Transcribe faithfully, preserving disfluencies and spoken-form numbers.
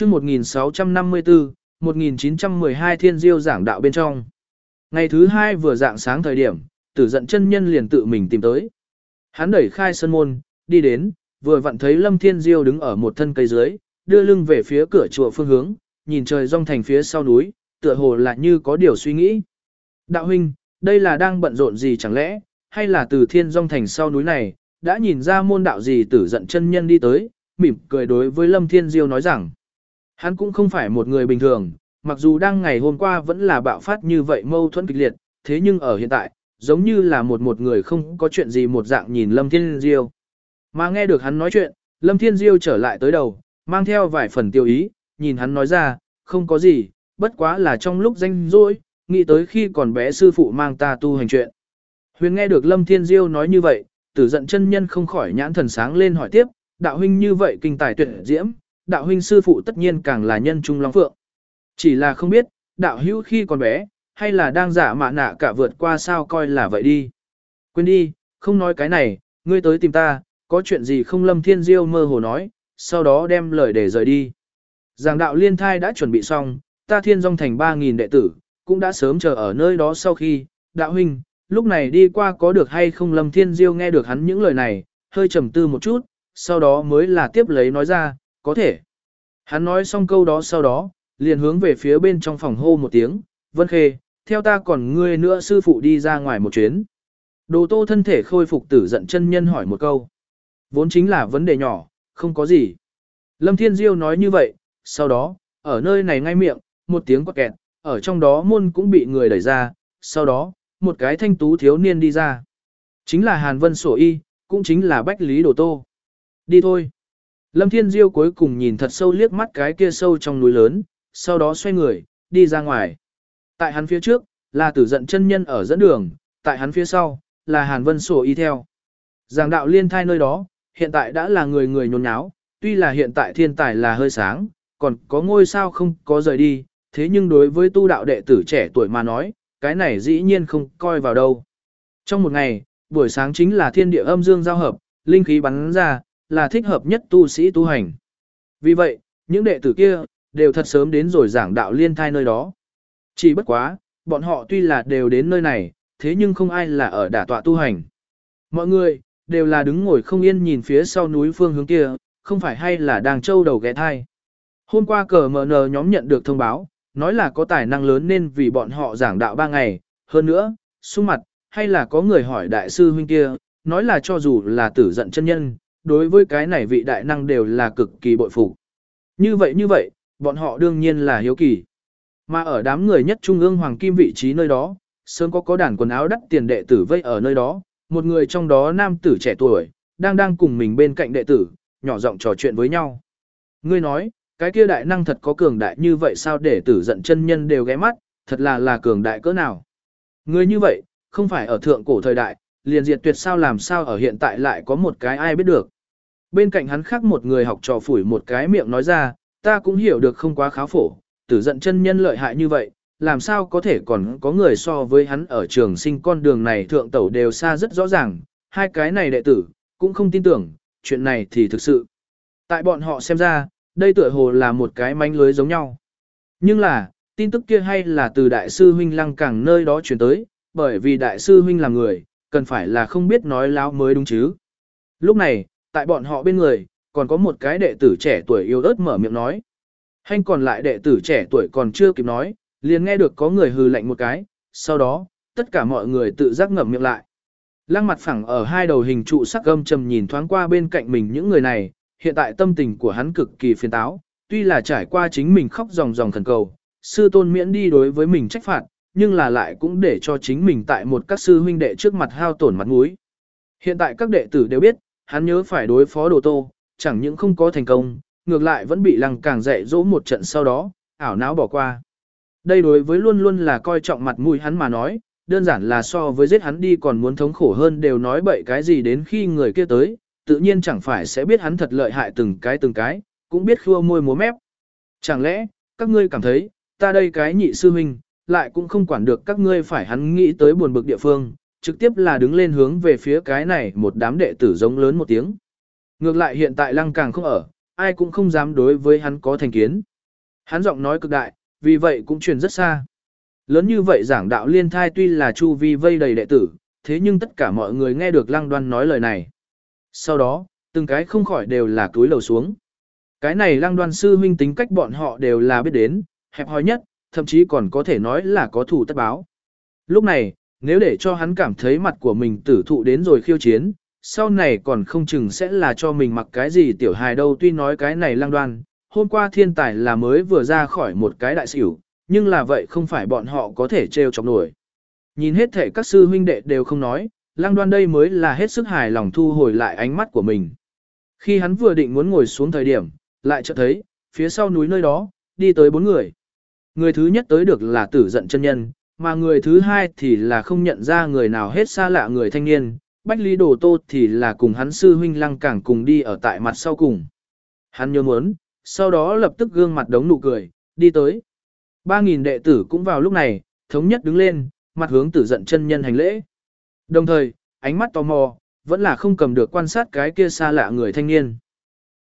chương một nghìn sáu trăm năm mươi tư, một nghìn chín trăm mười hai Thiên Diêu giảng đạo bên trong. Ngày thứ hai vừa dạng sáng thời điểm, Tử Dận chân nhân liền tự mình tìm tới. Hắn đẩy khai sân môn, đi đến, vừa vặn thấy Lâm Thiên Diêu đứng ở một thân cây dưới, đưa lưng về phía cửa chùa phương hướng, nhìn trời rong thành phía sau núi, tựa hồ là như có điều suy nghĩ. Đạo huynh, đây là đang bận rộn gì chẳng lẽ, hay là từ thiên rong thành sau núi này, đã nhìn ra môn đạo gì? Tử Dận chân nhân đi tới, mỉm cười đối với Lâm Thiên Diêu nói rằng, hắn cũng không phải một người bình thường, mặc dù đang ngày hôm qua vẫn là bạo phát như vậy mâu thuẫn kịch liệt, thế nhưng ở hiện tại, giống như là một một người không có chuyện gì một dạng nhìn Lâm Thiên Diêu. Mà nghe được hắn nói chuyện, Lâm Thiên Diêu trở lại tới đầu, mang theo vài phần tiêu ý, nhìn hắn nói ra, không có gì, bất quá là trong lúc rảnh rỗi, nghĩ tới khi còn bé sư phụ mang ta tu hành chuyện. Huyền nghe được Lâm Thiên Diêu nói như vậy, Tử Dận chân nhân không khỏi nhãn thần sáng lên hỏi tiếp, đạo huynh như vậy kinh tài tuyệt diễm, đạo huynh sư phụ tất nhiên càng là nhân trung long phượng. Chỉ là không biết, đạo hữu khi còn bé, hay là đang giả mạ nạ cả vượt qua sao coi là vậy đi. Quên đi, không nói cái này, ngươi tới tìm ta, có chuyện gì không? Lâm Thiên Diêu mơ hồ nói, sau đó đem lời để rời đi. Giảng đạo liên thai đã chuẩn bị xong, ta thiên dòng thành ba nghìn đệ tử, cũng đã sớm chờ ở nơi đó. Sau khi, đạo huynh, lúc này đi qua có được hay không? Lâm Thiên Diêu nghe được hắn những lời này, hơi trầm tư một chút, sau đó mới là tiếp lấy nói ra, có thể. Hắn nói xong câu đó sau đó, liền hướng về phía bên trong phòng hô một tiếng, Vân Khê, theo ta còn ngươi nữa sư phụ đi ra ngoài một chuyến. Đồ Tô thân thể khôi phục. Tử Dận chân nhân hỏi một câu. Vốn chính là vấn đề nhỏ, không có gì. Lâm Thiên Diêu nói như vậy, sau đó, ở nơi này ngay miệng, một tiếng quạt kẹt, ở trong đó môn cũng bị người đẩy ra, sau đó, một cái thanh tú thiếu niên đi ra. Chính là Hàn Vân Sổ Y, cũng chính là Bách Lý Đồ Tô. Đi thôi. Lâm Thiên Diêu cuối cùng nhìn thật sâu liếc mắt cái kia sâu trong núi lớn, sau đó xoay người, đi ra ngoài. Tại hắn phía trước, là Tử Dận chân nhân ở dẫn đường, tại hắn phía sau, là Hàn Vân Sổ Y theo. Giảng đạo liên thai nơi đó, hiện tại đã là người người nhốn nháo, tuy là hiện tại thiên tài là hơi sáng, còn có ngôi sao không có rời đi, thế nhưng đối với tu đạo đệ tử trẻ tuổi mà nói, cái này dĩ nhiên không coi vào đâu. Trong một ngày, buổi sáng chính là thiên địa âm dương giao hợp, linh khí bắn ra, là thích hợp nhất tu sĩ tu hành. Vì vậy, những đệ tử kia, đều thật sớm đến rồi giảng đạo liên thai nơi đó. Chỉ bất quá, bọn họ tuy là đều đến nơi này, thế nhưng không ai là ở đả tọa tu hành. Mọi người, đều là đứng ngồi không yên nhìn phía sau núi phương hướng kia, không phải hay là đang trâu đầu ghé thai. Hôm qua cờ mờ nờ nhóm nhận được thông báo, nói là có tài năng lớn nên vì bọn họ giảng đạo ba ngày, hơn nữa, xung mặt, hay là có người hỏi đại sư huynh kia, nói là cho dù là Tử Dận chân nhân, đối với cái này vị đại năng đều là cực kỳ bội phục. Như vậy như vậy, bọn họ đương nhiên là hiếu kỳ. Mà ở đám người nhất trung ương hoàng kim vị trí nơi đó, sớm có có đàn quần áo đắt tiền đệ tử vây ở nơi đó, một người trong đó nam tử trẻ tuổi, đang đang cùng mình bên cạnh đệ tử, nhỏ giọng trò chuyện với nhau. Ngươi nói, cái kia đại năng thật có cường đại như vậy sao? Để Tử Dận chân nhân đều ghé mắt, thật là là cường đại cỡ nào. Ngươi như vậy, không phải ở thượng cổ thời đại, liền diệt tuyệt sao? Làm sao ở hiện tại lại có một cái ai biết được. Bên cạnh hắn khác một người học trò phủi một cái miệng nói ra, ta cũng hiểu được không quá khá phổ, Tử Dận chân nhân lợi hại như vậy, làm sao có thể còn có người so với hắn ở trường sinh con đường này thượng tẩu đều xa rất rõ ràng, hai cái này đệ tử, cũng không tin tưởng, chuyện này thì thực sự. Tại bọn họ xem ra, đây tựa hồ là một cái manh lưới giống nhau. Nhưng là, tin tức kia hay là từ đại sư huynh Lăng Càng nơi đó chuyển tới, bởi vì đại sư huynh là người, cần phải là không biết nói láo mới đúng chứ. Lúc này, tại bọn họ bên người, còn có một cái đệ tử trẻ tuổi yếu ớt mở miệng nói. Hành còn lại đệ tử trẻ tuổi còn chưa kịp nói, liền nghe được có người hừ lạnh một cái, sau đó, tất cả mọi người tự giác ngậm miệng lại. Lăng Mặt phẳng ở hai đầu hình trụ sắc gâm trầm nhìn thoáng qua bên cạnh mình những người này, hiện tại tâm tình của hắn cực kỳ phiền táo, tuy là trải qua chính mình khóc ròng ròng khẩn cầu, sư tôn miễn đi đối với mình trách phạt, nhưng là lại cũng để cho chính mình tại một các sư huynh đệ trước mặt hao tổn mặt mũi. Hiện tại các đệ tử đều biết, hắn nhớ phải đối phó Đồ Tô, chẳng những không có thành công, ngược lại vẫn bị Lăng Càng dạy dỗ một trận sau đó, ảo não bỏ qua. Đây đối với luôn luôn là coi trọng mặt mũi hắn mà nói, đơn giản là so với giết hắn đi còn muốn thống khổ hơn. Đều nói bậy cái gì đến khi người kia tới, tự nhiên chẳng phải sẽ biết hắn thật lợi hại từng cái từng cái, cũng biết khua môi múa mép. Chẳng lẽ, các ngươi cảm thấy, ta đây cái nhị sư huynh, lại cũng không quản được các ngươi phải hắn nghĩ tới buồn bực địa phương, trực tiếp là đứng lên hướng về phía cái này một đám đệ tử giống lớn một tiếng. Ngược lại hiện tại Lăng Càng không ở, ai cũng không dám đối với hắn có thành kiến. Hắn giọng nói cực đại, vì vậy cũng truyền rất xa. Lớn như vậy giảng đạo liên thai tuy là chu vi vây đầy đệ tử, thế nhưng tất cả mọi người nghe được Lăng Đoan nói lời này. Sau đó, từng cái không khỏi đều là túi lầu xuống. Cái này Lăng Đoan sư huynh tính cách bọn họ đều là biết đến, hẹp hòi nhất, thậm chí còn có thể nói là có thủ tất báo. Lúc này, nếu để cho hắn cảm thấy mặt của mình tử thụ đến rồi khiêu chiến, sau này còn không chừng sẽ là cho mình mặc cái gì tiểu hài đâu. Tuy nói cái này Lăng Đoan, hôm qua thiên tài là mới vừa ra khỏi một cái đại xỉu, nhưng là vậy không phải bọn họ có thể trêu chọc nổi. Nhìn hết thể các sư huynh đệ đều không nói, Lăng Đoan đây mới là hết sức hài lòng thu hồi lại ánh mắt của mình. Khi hắn vừa định muốn ngồi xuống thời điểm, lại chợt thấy, phía sau núi nơi đó, đi tới bốn người. Người thứ nhất tới được là Tử Dận chân nhân, mà người thứ hai thì là không nhận ra người nào hết, xa lạ người thanh niên, Bách Lý Đồ Tô thì là cùng hắn sư huynh Lăng Cảng cùng đi ở tại mặt sau cùng. Hắn nhớ muốn, sau đó lập tức gương mặt đống nụ cười, đi tới. Ba nghìn đệ tử cũng vào lúc này, thống nhất đứng lên, mặt hướng Tử Dận chân nhân hành lễ. Đồng thời, ánh mắt tò mò, vẫn là không cầm được quan sát cái kia xa lạ người thanh niên.